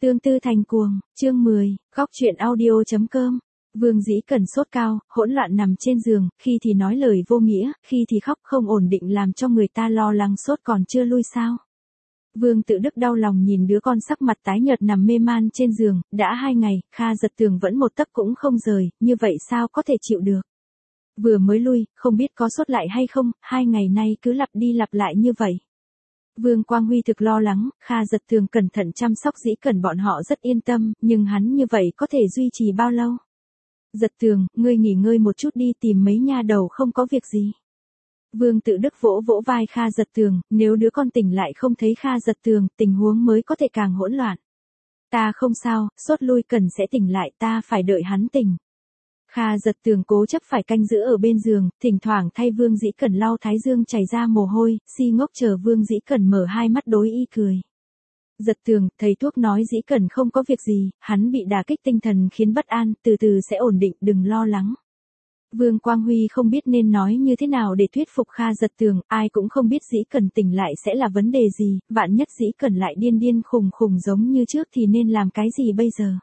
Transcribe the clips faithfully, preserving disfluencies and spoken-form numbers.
Tương tư thành cuồng, chương mười, góc truyện audio.com. Vương Dĩ Cần sốt cao, hỗn loạn nằm trên giường, khi thì nói lời vô nghĩa, khi thì khóc không ổn định làm cho người ta lo lắng sốt còn chưa lui sao. Vương Tự Đức đau lòng nhìn đứa con sắc mặt tái nhợt nằm mê man trên giường, đã hai ngày, Kha Giật Tường vẫn một tấc cũng không rời, như vậy sao có thể chịu được. Vừa mới lui, không biết có sốt lại hay không, hai ngày nay cứ lặp đi lặp lại như vậy. Vương Quang Huy thực lo lắng, Kha Giật Tường cẩn thận chăm sóc Dĩ Cẩn bọn họ rất yên tâm, nhưng hắn như vậy có thể duy trì bao lâu? Giật Tường, ngươi nghỉ ngơi một chút đi tìm mấy nha đầu không có việc gì. Vương Tự Đức vỗ vỗ vai Kha Giật Tường, nếu đứa con tỉnh lại không thấy Kha Giật Tường, tình huống mới có thể càng hỗn loạn. Ta không sao, sốt lui Cần sẽ tỉnh lại, ta phải đợi hắn tỉnh. Kha Giật Tường cố chấp phải canh giữ ở bên giường, thỉnh thoảng thay Vương Dĩ Cẩn lau thái dương chảy ra mồ hôi, si ngốc chờ Vương Dĩ Cẩn mở hai mắt đối y cười. Giật Tường, thầy thuốc nói Dĩ Cẩn không có việc gì, hắn bị đả kích tinh thần khiến bất an, từ từ sẽ ổn định, đừng lo lắng. Vương Quang Huy không biết nên nói như thế nào để thuyết phục Kha Giật Tường, ai cũng không biết Dĩ Cẩn tỉnh lại sẽ là vấn đề gì, vạn nhất Dĩ Cẩn lại điên điên khùng khùng giống như trước thì nên làm cái gì bây giờ.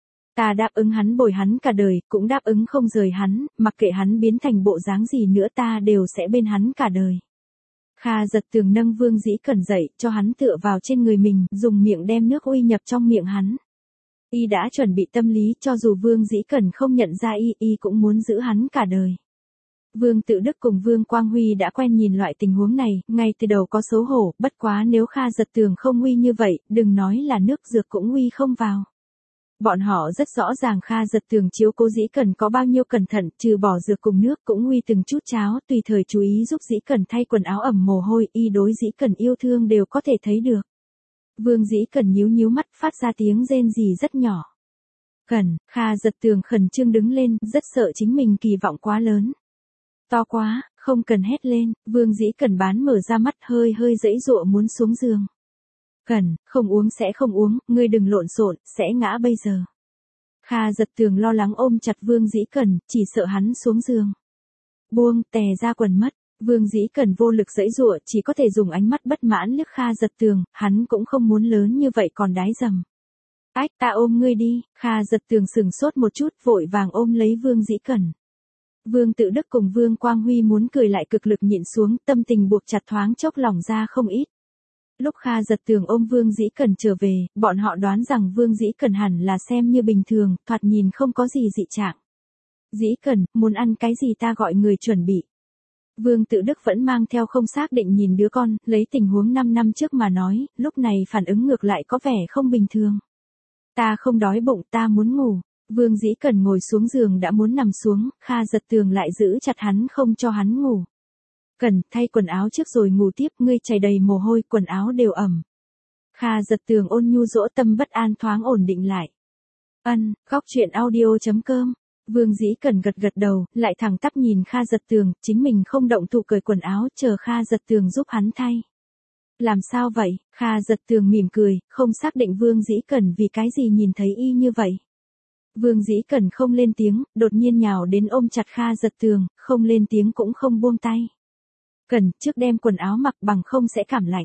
Ta đáp ứng hắn bồi hắn cả đời, cũng đáp ứng không rời hắn, mặc kệ hắn biến thành bộ dáng gì nữa ta đều sẽ bên hắn cả đời. Kha Giật Tường nâng Vương Dĩ Cẩn dậy, cho hắn tựa vào trên người mình, dùng miệng đem nước uy nhập trong miệng hắn. Y đã chuẩn bị tâm lý, cho dù Vương Dĩ Cẩn không nhận ra y, y cũng muốn giữ hắn cả đời. Vương Tự Đức cùng Vương Quang Huy đã quen nhìn loại tình huống này, ngay từ đầu có xấu hổ, bất quá nếu Kha Giật Tường không uy như vậy, đừng nói là nước dược cũng uy không vào. Bọn họ rất rõ ràng Kha Giật Tường chiếu cố Dĩ Cẩn có bao nhiêu cẩn thận, trừ bỏ dược cùng nước cũng uy từng chút cháo, tùy thời chú ý giúp Dĩ Cẩn thay quần áo ẩm mồ hôi, y đối Dĩ Cẩn yêu thương đều có thể thấy được. Vương Dĩ Cẩn nhíu nhíu mắt phát ra tiếng rên rỉ rất nhỏ. Cẩn, Kha Giật Tường khẩn trương đứng lên, rất sợ chính mình kỳ vọng quá lớn. To quá, không cần hét lên, Vương Dĩ Cẩn bán mở ra mắt hơi hơi giãy giụa muốn xuống giường. Cẩn, không uống sẽ không uống, ngươi đừng lộn xộn, sẽ ngã bây giờ. Kha Giật Tường lo lắng ôm chặt Vương Dĩ Cẩn, chỉ sợ hắn xuống giường. Buông, tè ra quần mất, Vương Dĩ Cẩn vô lực giãy giụa, chỉ có thể dùng ánh mắt bất mãn liếc Kha Giật Tường, hắn cũng không muốn lớn như vậy còn đái dầm. Ách, ta ôm ngươi đi, Kha Giật Tường sừng sốt một chút, vội vàng ôm lấy Vương Dĩ Cẩn. Vương Tự Đức cùng Vương Quang Huy muốn cười lại cực lực nhịn xuống, tâm tình buộc chặt thoáng chốc lỏng ra không ít. Lúc Kha Giật Tường ôm Vương Dĩ Cẩn trở về, bọn họ đoán rằng Vương Dĩ Cẩn hẳn là xem như bình thường, thoạt nhìn không có gì dị trạng. Dĩ Cẩn, muốn ăn cái gì ta gọi người chuẩn bị. Vương Tự Đức vẫn mang theo không xác định nhìn đứa con, lấy tình huống năm năm trước mà nói, lúc này phản ứng ngược lại có vẻ không bình thường. Ta không đói bụng, ta muốn ngủ. Vương Dĩ Cẩn ngồi xuống giường đã muốn nằm xuống, Kha Giật Tường lại giữ chặt hắn không cho hắn ngủ. Cần, thay quần áo trước rồi ngủ tiếp, ngươi chảy đầy mồ hôi, quần áo đều ẩm. Kha Giật Tường ôn nhu dỗ tâm bất an thoáng ổn định lại. Ân, góc truyện audio.com. Vương Dĩ Cẩn gật gật đầu, lại thẳng tắp nhìn Kha Giật Tường, chính mình không động thủ cởi quần áo, chờ Kha Giật Tường giúp hắn thay. Làm sao vậy? Kha Giật Tường mỉm cười, không xác định Vương Dĩ Cẩn vì cái gì nhìn thấy y như vậy. Vương Dĩ Cẩn không lên tiếng, đột nhiên nhào đến ôm chặt Kha Giật Tường, không lên tiếng cũng không buông tay. Cần, trước đem quần áo mặc bằng không sẽ cảm lạnh.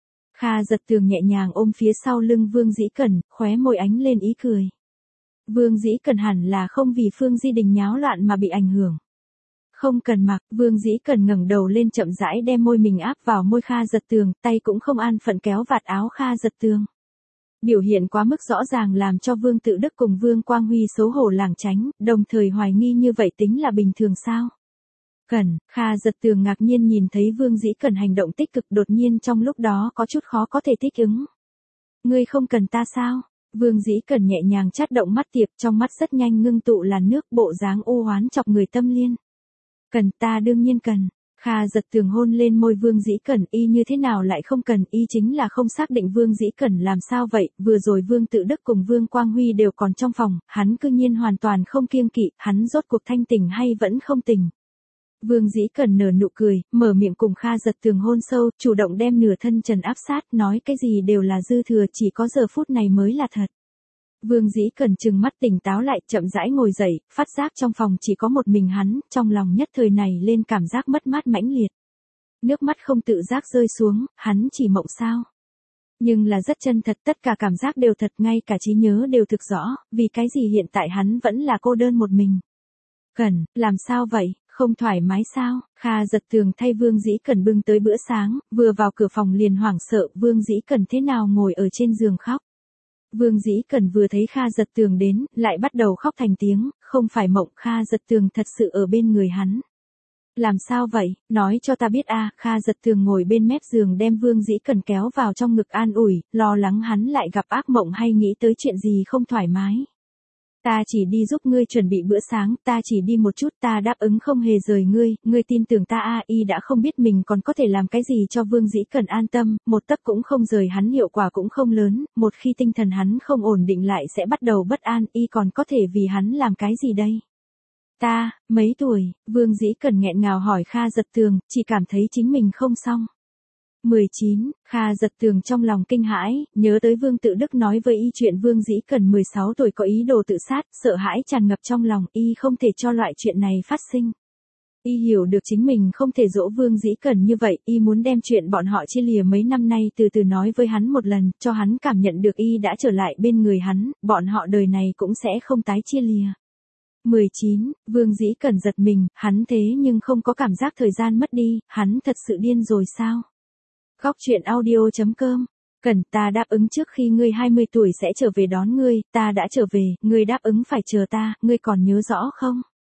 Kha Giật Tường nhẹ nhàng ôm phía sau lưng Vương Dĩ Cẩn, khóe môi ánh lên ý cười. Vương Dĩ Cẩn hẳn là không vì Phương Di Đình nháo loạn mà bị ảnh hưởng. Không cần mặc, Vương Dĩ Cẩn ngẩng đầu lên chậm rãi đem môi mình áp vào môi Kha Giật Tường, tay cũng không an phận kéo vạt áo Kha Giật Tường. Biểu hiện quá mức rõ ràng làm cho Vương Tự Đức cùng Vương Quang Huy xấu hổ lảng tránh, đồng thời hoài nghi như vậy tính là bình thường sao? Cẩn, Kha Giật Tường ngạc nhiên nhìn thấy Vương Dĩ Cẩn hành động tích cực đột nhiên trong lúc đó có chút khó có thể thích ứng. Ngươi không cần ta sao? Vương Dĩ Cẩn nhẹ nhàng chát động mắt tiệp trong mắt rất nhanh ngưng tụ làn nước bộ dáng u oán chọc người tâm liên. Cần, ta đương nhiên cần. Kha Giật Tường hôn lên môi Vương Dĩ Cẩn, y như thế nào lại không cần, y chính là không xác định Vương Dĩ Cẩn làm sao vậy, vừa rồi Vương Tự Đức cùng Vương Quang Huy đều còn trong phòng, hắn cư nhiên hoàn toàn không kiêng kỵ, hắn rốt cuộc thanh tỉnh hay vẫn không tỉnh. Vương Dĩ Cẩn nở nụ cười, mở miệng cùng Kha Giật Tường hôn sâu, chủ động đem nửa thân trần áp sát, nói cái gì đều là dư thừa, chỉ có giờ phút này mới là thật. Vương Dĩ Cẩn trừng mắt tỉnh táo lại, chậm rãi ngồi dậy, phát giác trong phòng chỉ có một mình hắn, trong lòng nhất thời này lên cảm giác mất mát mãnh liệt. Nước mắt không tự giác rơi xuống, hắn chỉ mộng sao. Nhưng là rất chân thật, tất cả cảm giác đều thật, ngay cả trí nhớ đều thực rõ, vì cái gì hiện tại hắn vẫn là cô đơn một mình. Cẩn, làm sao vậy, không thoải mái sao? Kha Giật Tường thay Vương Dĩ Cẩn bưng tới bữa sáng, vừa vào cửa phòng liền hoảng sợ, Vương Dĩ Cẩn thế nào ngồi ở trên giường khóc. Vương Dĩ Cẩn vừa thấy Kha Giật Tường đến, lại bắt đầu khóc thành tiếng, không phải mộng, Kha Giật Tường thật sự ở bên người hắn. Làm sao vậy, nói cho ta biết a. Kha Giật Tường ngồi bên mép giường đem Vương Dĩ Cẩn kéo vào trong ngực an ủi, lo lắng hắn lại gặp ác mộng hay nghĩ tới chuyện gì không thoải mái. Ta chỉ đi giúp ngươi chuẩn bị bữa sáng, ta chỉ đi một chút, ta đáp ứng không hề rời ngươi, ngươi tin tưởng ta a. Y đã không biết mình còn có thể làm cái gì cho Vương Dĩ Cẩn an tâm, một tấc cũng không rời hắn hiệu quả cũng không lớn, một khi tinh thần hắn không ổn định lại sẽ bắt đầu bất an, y còn có thể vì hắn làm cái gì đây? Ta, mấy tuổi, Vương Dĩ Cẩn nghẹn ngào hỏi Kha Giật Tường, chỉ cảm thấy chính mình không xong. mười chín, Kha Giật Tường trong lòng kinh hãi, nhớ tới Vương Tự Đức nói với y chuyện Vương Dĩ Cẩn mười sáu tuổi có ý đồ tự sát, sợ hãi tràn ngập trong lòng, y không thể cho loại chuyện này phát sinh. Y hiểu được chính mình không thể dỗ Vương Dĩ Cẩn như vậy, y muốn đem chuyện bọn họ chia lìa mấy năm nay từ từ nói với hắn một lần, cho hắn cảm nhận được y đã trở lại bên người hắn, bọn họ đời này cũng sẽ không tái chia lìa. mười chín, Vương Dĩ Cẩn giật mình, hắn thế nhưng không có cảm giác thời gian mất đi, hắn thật sự điên rồi sao? Góc truyện audio.com. Cẩn, ta đáp ứng trước khi ngươi hai mươi tuổi sẽ trở về đón ngươi, ta đã trở về, ngươi đáp ứng phải chờ ta, ngươi còn nhớ rõ không?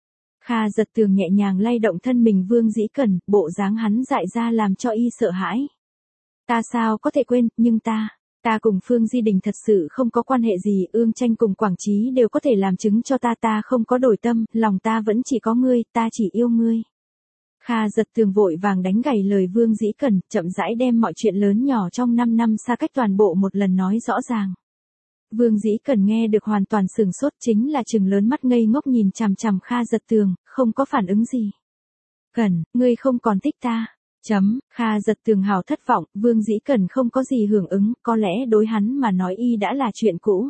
Kha Giật Tường nhẹ nhàng lay động thân mình Vương Dĩ Cẩn, bộ dáng hắn dại ra làm cho y sợ hãi. Ta sao có thể quên, nhưng ta, ta cùng Phương Di Đình thật sự không có quan hệ gì, Ương Tranh cùng Quảng Trí đều có thể làm chứng cho ta, ta không có đổi tâm, lòng ta vẫn chỉ có ngươi, ta chỉ yêu ngươi. Kha Giật Tường vội vàng đánh gãy lời Vương Dĩ Cẩn, chậm rãi đem mọi chuyện lớn nhỏ trong năm năm xa cách toàn bộ một lần nói rõ ràng. Vương Dĩ Cẩn nghe được hoàn toàn sửng sốt, chính là trừng lớn mắt ngây ngốc nhìn chằm chằm Kha Giật Tường, không có phản ứng gì. Cẩn, ngươi không còn thích ta. Chấm, Kha Giật Tường hào thất vọng, Vương Dĩ Cẩn không có gì hưởng ứng, có lẽ đối hắn mà nói y đã là chuyện cũ.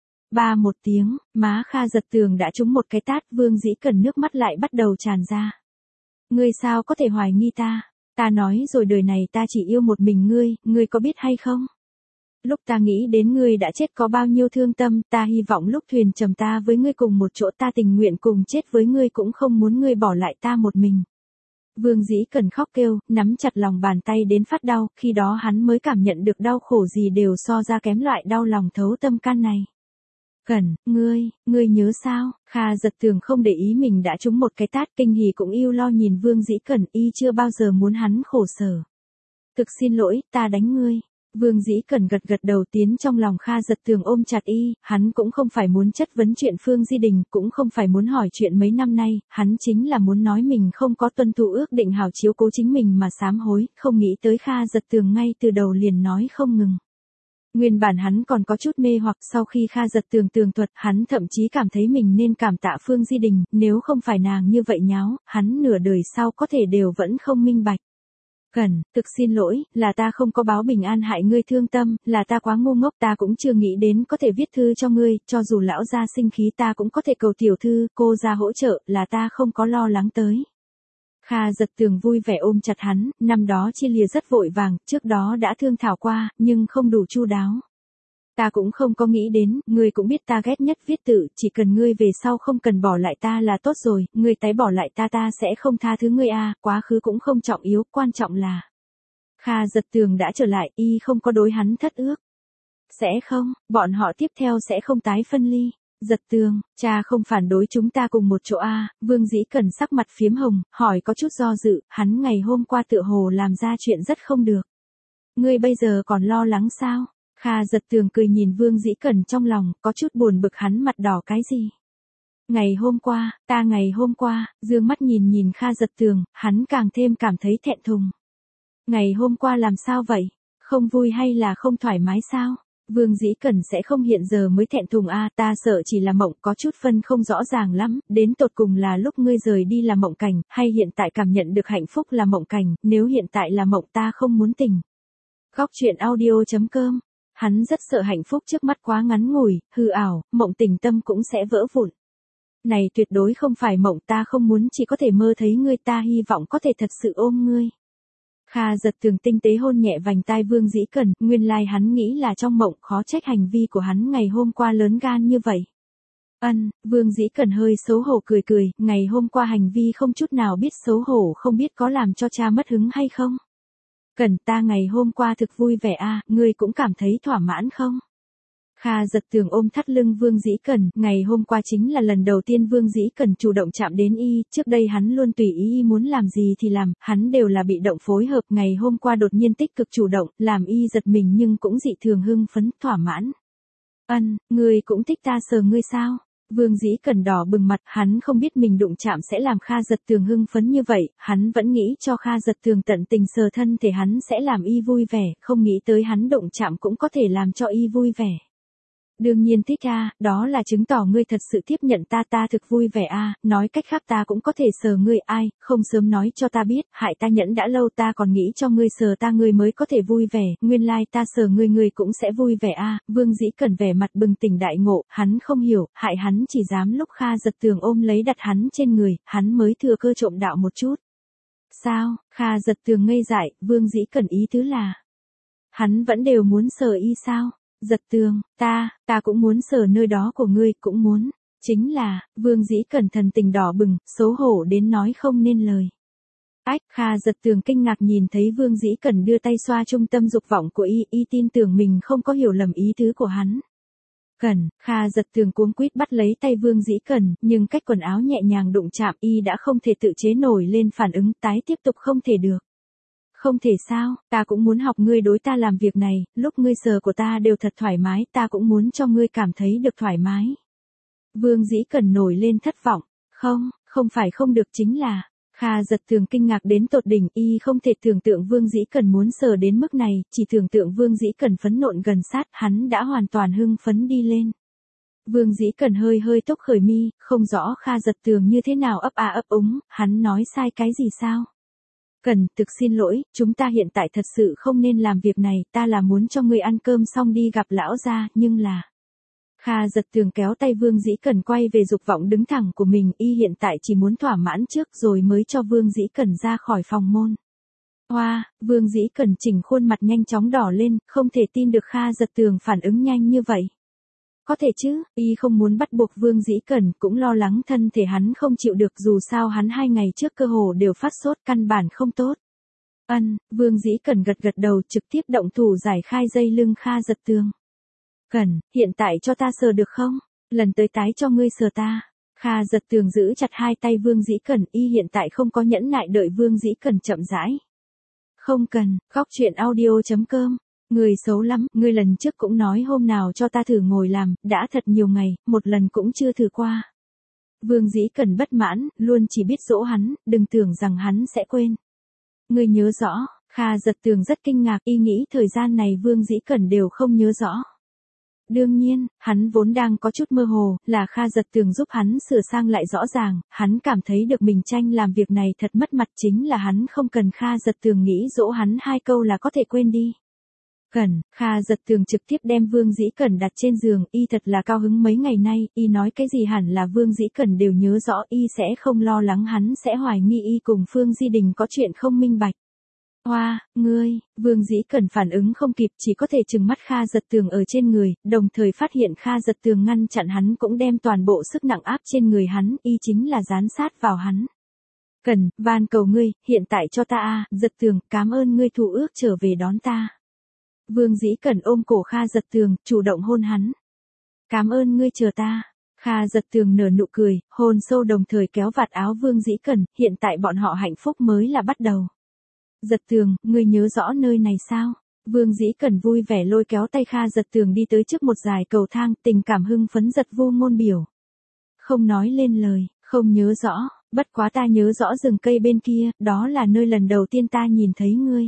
Ba một tiếng, má Kha Giật Tường đã trúng một cái tát, Vương Dĩ Cẩn nước mắt lại bắt đầu tràn ra. Ngươi sao có thể hoài nghi ta? Ta nói rồi đời này ta chỉ yêu một mình ngươi, ngươi có biết hay không? Lúc ta nghĩ đến ngươi đã chết có bao nhiêu thương tâm, ta hy vọng lúc thuyền chầm ta với ngươi cùng một chỗ, ta tình nguyện cùng chết với ngươi cũng không muốn ngươi bỏ lại ta một mình. Vương Dĩ Cẩn khóc kêu, nắm chặt lòng bàn tay đến phát đau, khi đó hắn mới cảm nhận được đau khổ gì đều so ra kém loại đau lòng thấu tâm can này. Cẩn, ngươi, ngươi nhớ sao? Kha Giật Tường không để ý mình đã trúng một cái tát, kinh hỉ cũng yêu lo nhìn Vương Dĩ Cẩn, y chưa bao giờ muốn hắn khổ sở. Thực xin lỗi, ta đánh ngươi. Vương Dĩ Cẩn gật gật đầu, tiến trong lòng Kha Giật Tường ôm chặt y, hắn cũng không phải muốn chất vấn chuyện Phương Di Đình, cũng không phải muốn hỏi chuyện mấy năm nay, hắn chính là muốn nói mình không có tuân thủ ước định hảo chiếu cố chính mình mà sám hối, không nghĩ tới Kha Giật Tường ngay từ đầu liền nói không ngừng. Nguyên bản hắn còn có chút mê hoặc, sau khi Kha Giật Tường tường thuật, hắn thậm chí cảm thấy mình nên cảm tạ Phương Di Đình, nếu không phải nàng như vậy nháo, hắn nửa đời sau có thể đều vẫn không minh bạch. Cẩn, thực xin lỗi, là ta không có báo bình an hại ngươi thương tâm, là ta quá ngu ngốc, ta cũng chưa nghĩ đến có thể viết thư cho ngươi, cho dù lão gia sinh khí ta cũng có thể cầu tiểu thư, cô ra hỗ trợ, là ta không có lo lắng tới. Kha Giật Tường vui vẻ ôm chặt hắn, năm đó chia lìa rất vội vàng, trước đó đã thương thảo qua, nhưng không đủ chu đáo. Ta cũng không có nghĩ đến, ngươi cũng biết ta ghét nhất viết tự, chỉ cần ngươi về sau không cần bỏ lại ta là tốt rồi, ngươi tái bỏ lại ta ta sẽ không tha thứ ngươi a, quá khứ cũng không trọng yếu, quan trọng là. Kha Giật Tường đã trở lại, y không có đối hắn thất ước. Sẽ không, bọn họ tiếp theo sẽ không tái phân ly. Giật Tường, cha không phản đối chúng ta cùng một chỗ a. Vương Dĩ Cẩn sắc mặt phiếm hồng, hỏi có chút do dự, hắn ngày hôm qua tựa hồ làm ra chuyện rất không được. Ngươi bây giờ còn lo lắng sao? Kha Giật Tường cười nhìn Vương Dĩ Cẩn trong lòng, có chút buồn bực, hắn mặt đỏ cái gì? Ngày hôm qua, ta ngày hôm qua, dương mắt nhìn nhìn Kha Giật Tường, hắn càng thêm cảm thấy thẹn thùng. Ngày hôm qua làm sao vậy? Không vui hay là không thoải mái sao? Vương Dĩ Cẩn sẽ không hiện giờ mới thẹn thùng a, ta sợ chỉ là mộng, có chút phân không rõ ràng lắm, đến tột cùng là lúc ngươi rời đi là mộng cảnh, hay hiện tại cảm nhận được hạnh phúc là mộng cảnh, nếu hiện tại là mộng ta không muốn tỉnh. Góc truyện audio.com. Hắn rất sợ hạnh phúc trước mắt quá ngắn ngủi, hư ảo, mộng tình tâm cũng sẽ vỡ vụn. Này tuyệt đối không phải mộng, ta không muốn chỉ có thể mơ thấy ngươi, ta hy vọng có thể thật sự ôm ngươi. Kha Giật Tường tinh tế hôn nhẹ vành tai Vương Dĩ Cẩn, nguyên lai hắn nghĩ là trong mộng, khó trách hành vi của hắn ngày hôm qua lớn gan như vậy. Ân, Vương Dĩ Cẩn hơi xấu hổ cười cười, ngày hôm qua hành vi không chút nào biết xấu hổ, không biết có làm cho cha mất hứng hay không. Cẩn, ta ngày hôm qua thực vui vẻ a, ngươi cũng cảm thấy thỏa mãn không? Kha Giật Tường ôm thắt lưng Vương Dĩ Cẩn, ngày hôm qua chính là lần đầu tiên Vương Dĩ Cẩn chủ động chạm đến y, trước đây hắn luôn tùy ý y muốn làm gì thì làm, hắn đều là bị động phối hợp, ngày hôm qua đột nhiên tích cực chủ động, làm y giật mình nhưng cũng dị thường hưng phấn, thỏa mãn. Ân, ngươi cũng thích ta sờ ngươi sao? Vương Dĩ Cẩn đỏ bừng mặt, hắn không biết mình đụng chạm sẽ làm Kha Giật Tường hưng phấn như vậy, hắn vẫn nghĩ cho Kha Giật Tường tận tình sờ thân thể hắn sẽ làm y vui vẻ, không nghĩ tới hắn đụng chạm cũng có thể làm cho y vui vẻ. Đương nhiên thích a, đó là chứng tỏ ngươi thật sự tiếp nhận ta, ta thực vui vẻ a, nói cách khác ta cũng có thể sờ ngươi, ai, không sớm nói cho ta biết, hại ta nhẫn đã lâu, ta còn nghĩ cho ngươi sờ ta ngươi mới có thể vui vẻ, nguyên lai ta sờ ngươi ngươi cũng sẽ vui vẻ a. Vương Dĩ Cẩn vẻ mặt bừng tỉnh đại ngộ, hắn không hiểu, hại hắn chỉ dám lúc Kha Giật Tường ôm lấy đặt hắn trên người, hắn mới thừa cơ trộm đạo một chút. Sao? Kha Giật Tường ngây dại, Vương Dĩ Cẩn ý tứ là hắn vẫn đều muốn sờ y sao? Giật Tường, ta, ta cũng muốn sờ nơi đó của ngươi, cũng muốn. Chính là, Vương Dĩ Cẩn thần tình đỏ bừng, xấu hổ đến nói không nên lời. Ách, Kha Giật Tường kinh ngạc nhìn thấy Vương Dĩ Cẩn đưa tay xoa trung tâm dục vọng của y, y tin tưởng mình không có hiểu lầm ý tứ của hắn. Cẩn, Kha Giật Tường cuống quýt bắt lấy tay Vương Dĩ Cẩn, nhưng cách quần áo nhẹ nhàng đụng chạm y đã không thể tự chế nổi lên phản ứng, tái tiếp tục không thể được. Không thể sao, ta cũng muốn học ngươi đối ta làm việc này, lúc ngươi sờ của ta đều thật thoải mái, ta cũng muốn cho ngươi cảm thấy được thoải mái. Vương Dĩ Cẩn nổi lên thất vọng, không, không phải không được chính là, Kha Giật Tường kinh ngạc đến tột đỉnh, y không thể tưởng tượng Vương Dĩ Cẩn muốn sờ đến mức này, chỉ tưởng tượng Vương Dĩ Cẩn phấn nộn gần sát, hắn đã hoàn toàn hưng phấn đi lên. Vương Dĩ Cẩn hơi hơi tốc khởi mi, không rõ Kha Giật Tường như thế nào ấp a ấp úng, hắn nói sai cái gì sao? Cần, thực xin lỗi, chúng ta hiện tại thật sự không nên làm việc này, ta là muốn cho ngươi ăn cơm xong đi gặp lão gia, nhưng là... Kha Giật Tường kéo tay Vương Dĩ Cẩn quay về dục vọng đứng thẳng của mình, y hiện tại chỉ muốn thỏa mãn trước rồi mới cho Vương Dĩ Cẩn ra khỏi phòng môn. Hoa, wow, Vương Dĩ Cẩn chỉnh khuôn mặt nhanh chóng đỏ lên, không thể tin được Kha Giật Tường phản ứng nhanh như vậy. Có thể chứ, y không muốn bắt buộc Vương Dĩ Cẩn, cũng lo lắng thân thể hắn không chịu được, dù sao hắn hai ngày trước cơ hồ đều phát sốt, căn bản không tốt. Ân, Vương Dĩ Cẩn gật gật đầu, trực tiếp động thủ giải khai dây lưng Kha Giật Tường. Cẩn, hiện tại cho ta sờ được không? Lần tới tái cho ngươi sờ ta. Kha Giật Tường giữ chặt hai tay Vương Dĩ Cẩn, y hiện tại không có nhẫn nại đợi Vương Dĩ Cẩn chậm rãi. Không cần, góc truyện audio chấm com. Người xấu lắm, ngươi lần trước cũng nói hôm nào cho ta thử ngồi làm, đã thật nhiều ngày, một lần cũng chưa thử qua. Vương Dĩ Cẩn bất mãn, luôn chỉ biết dỗ hắn, đừng tưởng rằng hắn sẽ quên. Ngươi nhớ rõ, Kha Giật Tường rất kinh ngạc, y nghĩ thời gian này Vương Dĩ Cẩn đều không nhớ rõ. Đương nhiên, hắn vốn đang có chút mơ hồ, là Kha Giật Tường giúp hắn sửa sang lại rõ ràng, hắn cảm thấy được mình tranh làm việc này thật mất mặt, chính là hắn không cần Kha Giật Tường nghĩ dỗ hắn hai câu là có thể quên đi. Cẩn, Kha Giật Tường trực tiếp đem Vương Dĩ Cẩn đặt trên giường, y thật là cao hứng mấy ngày nay, y nói cái gì hẳn là Vương Dĩ Cẩn đều nhớ rõ, y sẽ không lo lắng hắn sẽ hoài nghi y cùng Phương Di Đình có chuyện không minh bạch. Hoa, wow, ngươi, Vương Dĩ Cẩn phản ứng không kịp, chỉ có thể trừng mắt Kha Giật Tường ở trên người, đồng thời phát hiện Kha Giật Tường ngăn chặn hắn cũng đem toàn bộ sức nặng áp trên người hắn, y chính là dán sát vào hắn. Cẩn, van cầu ngươi, hiện tại cho ta a, Giật Tường, cảm ơn ngươi thủ ước trở về đón ta. Vương Dĩ Cẩn ôm cổ Kha Giật Tường, chủ động hôn hắn. Cảm ơn ngươi chờ ta. Kha Giật Tường nở nụ cười, hôn sâu đồng thời kéo vạt áo Vương Dĩ Cẩn, hiện tại bọn họ hạnh phúc mới là bắt đầu. Giật Tường, ngươi nhớ rõ nơi này sao? Vương Dĩ Cẩn vui vẻ lôi kéo tay Kha Giật Tường đi tới trước một dải cầu thang, tình cảm hưng phấn giật vô ngôn biểu. Không nói lên lời, không nhớ rõ, bất quá ta nhớ rõ rừng cây bên kia, đó là nơi lần đầu tiên ta nhìn thấy ngươi.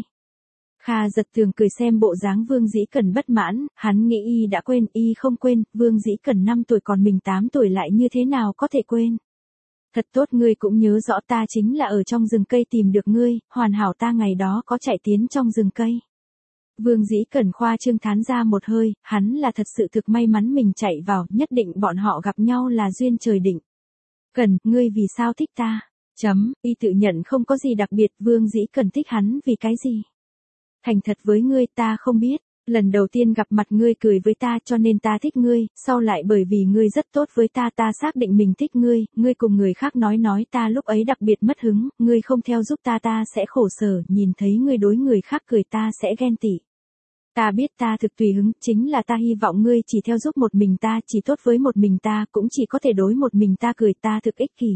Kha Giật Tường cười xem bộ dáng Vương Dĩ Cẩn bất mãn, hắn nghĩ y đã quên, y không quên, Vương Dĩ Cẩn năm tuổi còn mình tám tuổi lại như thế nào có thể quên. Thật tốt, ngươi cũng nhớ rõ ta chính là ở trong rừng cây tìm được ngươi, hoàn hảo ta ngày đó có chạy tiến trong rừng cây. Vương Dĩ Cẩn khoa trương thán ra một hơi, hắn là thật sự thực may mắn mình chạy vào, nhất định bọn họ gặp nhau là duyên trời định. Cẩn, ngươi vì sao thích ta? Chấm, y tự nhận không có gì đặc biệt, Vương Dĩ Cẩn thích hắn vì cái gì? Thành thật với ngươi, ta không biết. Lần đầu tiên gặp mặt ngươi cười với ta cho nên ta thích ngươi, sau lại bởi vì ngươi rất tốt với ta ta xác định mình thích ngươi, ngươi cùng người khác nói nói ta lúc ấy đặc biệt mất hứng, ngươi không theo giúp ta ta sẽ khổ sở, nhìn thấy ngươi đối người khác cười ta sẽ ghen tị. Ta biết ta thực tùy hứng, chính là ta hy vọng ngươi chỉ theo giúp một mình ta, chỉ tốt với một mình ta, cũng chỉ có thể đối một mình ta cười, ta thực ích kỷ.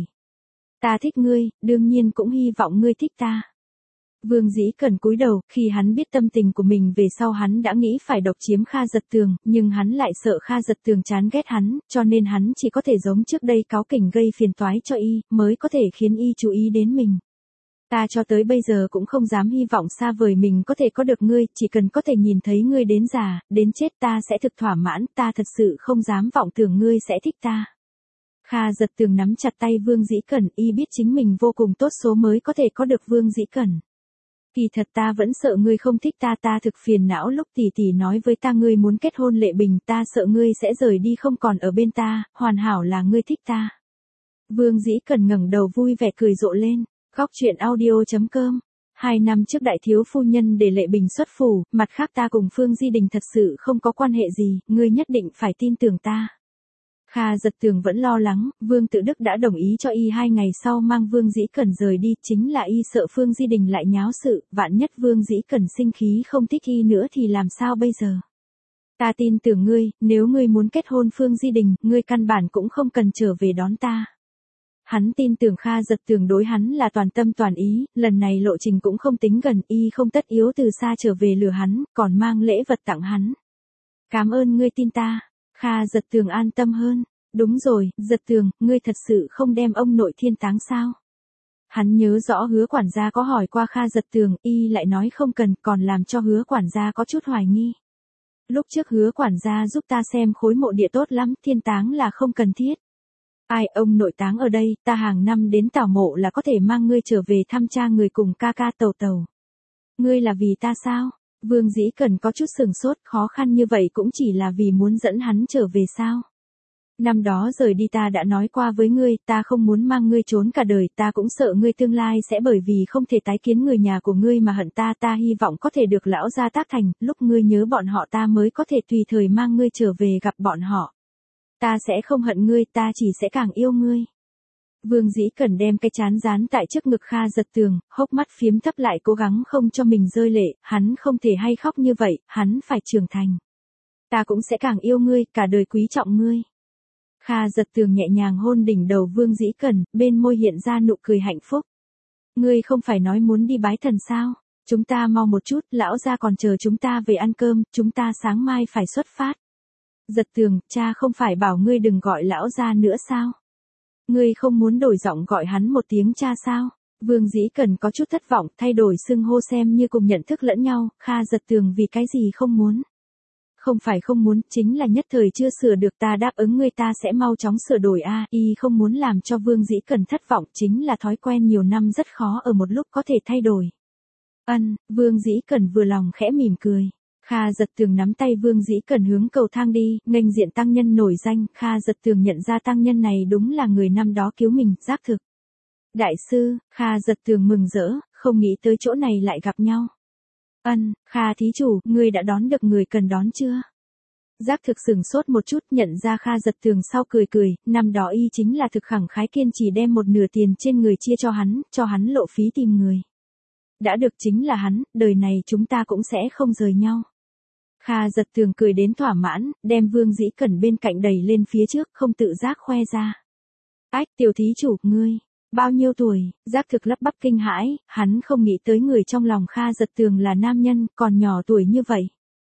Ta thích ngươi, đương nhiên cũng hy vọng ngươi thích ta. Vương Dĩ Cẩn cúi đầu, khi hắn biết tâm tình của mình về sau hắn đã nghĩ phải độc chiếm Kha Giật Tường, nhưng hắn lại sợ Kha Giật Tường chán ghét hắn, cho nên hắn chỉ có thể giống trước đây cáu kỉnh gây phiền toái cho y, mới có thể khiến y chú ý đến mình. Ta cho tới bây giờ cũng không dám hy vọng xa vời mình có thể có được ngươi, chỉ cần có thể nhìn thấy ngươi đến già, đến chết ta sẽ thực thỏa mãn, ta thật sự không dám vọng tưởng ngươi sẽ thích ta. Kha Giật Tường nắm chặt tay Vương Dĩ Cẩn, y biết chính mình vô cùng tốt số mới có thể có được Vương Dĩ Cẩn. Kỳ thật ta vẫn sợ ngươi không thích ta, ta thực phiền não lúc tỷ tỷ nói với ta ngươi muốn kết hôn Lệ Bình, ta sợ ngươi sẽ rời đi không còn ở bên ta, hoàn hảo là ngươi thích ta. Vương Dĩ Cẩn ngẩng đầu vui vẻ cười rộ lên, góc truyện audio chấm com. Hai năm trước đại thiếu phu nhân để Lệ Bình xuất phủ, mặt khác ta cùng Phương Di Đình thật sự không có quan hệ gì, ngươi nhất định phải tin tưởng ta. Kha Giật Tường vẫn lo lắng, Vương Tự Đức đã đồng ý cho y hai ngày sau mang Vương Dĩ Cẩn rời đi, chính là y sợ Phương Di Đình lại nháo sự, vạn nhất Vương Dĩ Cẩn sinh khí không thích y nữa thì làm sao bây giờ? Ta tin tưởng ngươi, nếu ngươi muốn kết hôn Phương Di Đình, ngươi căn bản cũng không cần trở về đón ta. Hắn tin tưởng Kha Giật Tường đối hắn là toàn tâm toàn ý, lần này lộ trình cũng không tính gần, y không tất yếu từ xa trở về lừa hắn, còn mang lễ vật tặng hắn. Cảm ơn ngươi tin ta. Kha Giật Tường an tâm hơn. Đúng rồi, Giật Tường, ngươi thật sự không đem ông nội thiên táng sao? Hắn nhớ rõ Hứa quản gia có hỏi qua Kha Giật Tường, y lại nói không cần, còn làm cho Hứa quản gia có chút hoài nghi. Lúc trước Hứa quản gia giúp ta xem khối mộ địa tốt lắm, thiên táng là không cần thiết. Ai, ông nội táng ở đây, ta hàng năm đến tảo mộ là có thể mang ngươi trở về thăm cha người cùng ca ca Tàu Tàu. Ngươi là vì ta sao? Vương Dĩ Cẩn có chút sừng sốt, khó khăn như vậy cũng chỉ là vì muốn dẫn hắn trở về sao? Năm đó rời đi ta đã nói qua với ngươi, ta không muốn mang ngươi trốn cả đời, ta cũng sợ ngươi tương lai sẽ bởi vì không thể tái kiến người nhà của ngươi mà hận ta, ta hy vọng có thể được lão gia tác thành, lúc ngươi nhớ bọn họ ta mới có thể tùy thời mang ngươi trở về gặp bọn họ. Ta sẽ không hận ngươi, ta chỉ sẽ càng yêu ngươi. Vương Dĩ Cẩn đem cái chán dán tại trước ngực Kha Giật Tường, hốc mắt phiếm thấp lại cố gắng không cho mình rơi lệ, hắn không thể hay khóc như vậy, hắn phải trưởng thành. Ta cũng sẽ càng yêu ngươi, cả đời quý trọng ngươi. Kha Giật Tường nhẹ nhàng hôn đỉnh đầu Vương Dĩ Cẩn, bên môi hiện ra nụ cười hạnh phúc. Ngươi không phải nói muốn đi bái thần sao? Chúng ta mau một chút, lão gia còn chờ chúng ta về ăn cơm, chúng ta sáng mai phải xuất phát. Giật Tường, cha không phải bảo ngươi đừng gọi lão gia nữa sao? Ngươi không muốn đổi giọng gọi hắn một tiếng cha sao? Vương Dĩ Cẩn có chút thất vọng, thay đổi xưng hô xem như cùng nhận thức lẫn nhau, Kha Giật Tường vì cái gì không muốn? Không phải không muốn, chính là nhất thời chưa sửa được, ta đáp ứng ngươi ta sẽ mau chóng sửa đổi a, à, y không muốn làm cho Vương Dĩ Cẩn thất vọng, chính là thói quen nhiều năm rất khó ở một lúc có thể thay đổi. Ân, Vương Dĩ Cẩn vừa lòng khẽ mỉm cười. Kha Giật Tường nắm tay Vương Dĩ Cẩn hướng cầu thang đi, nghênh diện tăng nhân nổi danh, Kha Giật Tường nhận ra tăng nhân này đúng là người năm đó cứu mình, Giác Thực. Đại sư, Kha Giật Tường mừng rỡ, không nghĩ tới chỗ này lại gặp nhau. Ân, Kha thí chủ, ngươi đã đón được người cần đón chưa? Giác Thực sửng sốt một chút, nhận ra Kha Giật Tường sau cười cười, năm đó y chính là thực khẳng khái kiên trì đem một nửa tiền trên người chia cho hắn, cho hắn lộ phí tìm người. Đã được chính là hắn, đời này chúng ta cũng sẽ không rời nhau. Kha Giật Tường cười đến thỏa mãn, đem Vương Dĩ Cẩn bên cạnh đẩy lên phía trước, không tự giác khoe ra. Ách, tiểu thí chủ, ngươi, bao nhiêu tuổi? Giác Thực lắp bắp kinh hãi, hắn không nghĩ tới người trong lòng Kha Giật Tường là nam nhân, còn nhỏ tuổi như vậy.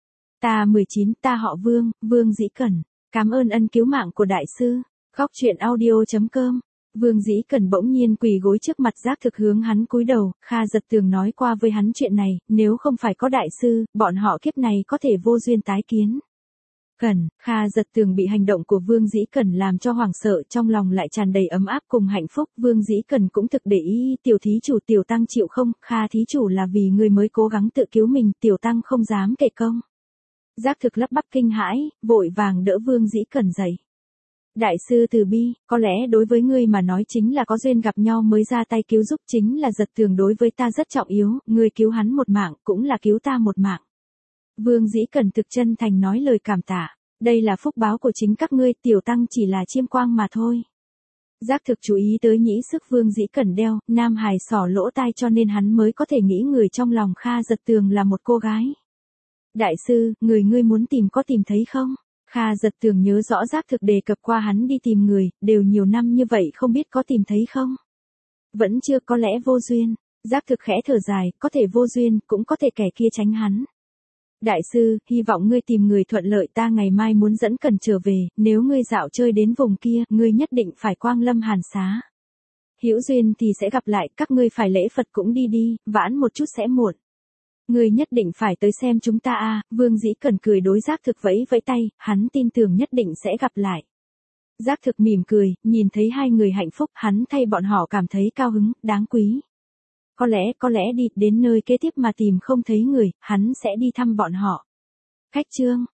Ta mười chín, ta họ Vương, Vương Dĩ Cẩn. Cảm ơn ân cứu mạng của đại sư. Góc truyện audio chấm com. Vương Dĩ Cẩn bỗng nhiên quỳ gối trước mặt Giác Thực hướng hắn cúi đầu, Kha Giật Tường nói qua với hắn chuyện này, nếu không phải có đại sư, bọn họ kiếp này có thể vô duyên tái kiến. Cẩn, Kha Giật Tường bị hành động của Vương Dĩ Cẩn làm cho hoảng sợ, trong lòng lại tràn đầy ấm áp cùng hạnh phúc, Vương Dĩ Cẩn cũng thực để ý, tiểu thí chủ tiểu tăng chịu không, Kha thí chủ là vì người mới cố gắng tự cứu mình, tiểu tăng không dám kể công. Giác Thực lắp bắp kinh hãi, vội vàng đỡ Vương Dĩ Cẩn dậy. Đại sư từ bi, có lẽ đối với ngươi mà nói chính là có duyên gặp nhau mới ra tay cứu giúp, chính là Giật Tường đối với ta rất trọng yếu, ngươi cứu hắn một mạng, cũng là cứu ta một mạng. Vương Dĩ Cẩn thực chân thành nói lời cảm tạ, đây là phúc báo của chính các ngươi, tiểu tăng chỉ là chiêm quang mà thôi. Giác Thực chú ý tới nhĩ sức Vương Dĩ Cẩn đeo, Nam Hải xỏ lỗ tai cho nên hắn mới có thể nghĩ người trong lòng Kha Giật Tường là một cô gái. Đại sư, người ngươi muốn tìm có tìm thấy không? Kha Giật Tường nhớ rõ Giác Thực đề cập qua hắn đi tìm người, đều nhiều năm như vậy không biết có tìm thấy không? Vẫn chưa, có lẽ vô duyên. Giác Thực khẽ thở dài, có thể vô duyên, cũng có thể kẻ kia tránh hắn. Đại sư, hy vọng ngươi tìm người thuận lợi, ta ngày mai muốn dẫn Cần trở về, nếu ngươi dạo chơi đến vùng kia, ngươi nhất định phải quang lâm Hàn Xá. Hữu duyên thì sẽ gặp lại, các ngươi phải lễ Phật cũng đi đi, vãn một chút sẽ muộn. Ngươi nhất định phải tới xem chúng ta a. Vương Dĩ Cẩn cười đối Giác Thực vẫy vẫy tay, hắn tin tưởng nhất định sẽ gặp lại. Giác Thực mỉm cười, nhìn thấy hai người hạnh phúc, hắn thay bọn họ cảm thấy cao hứng, đáng quý. Có lẽ, có lẽ đi, đến nơi kế tiếp mà tìm không thấy người, hắn sẽ đi thăm bọn họ. Khách chương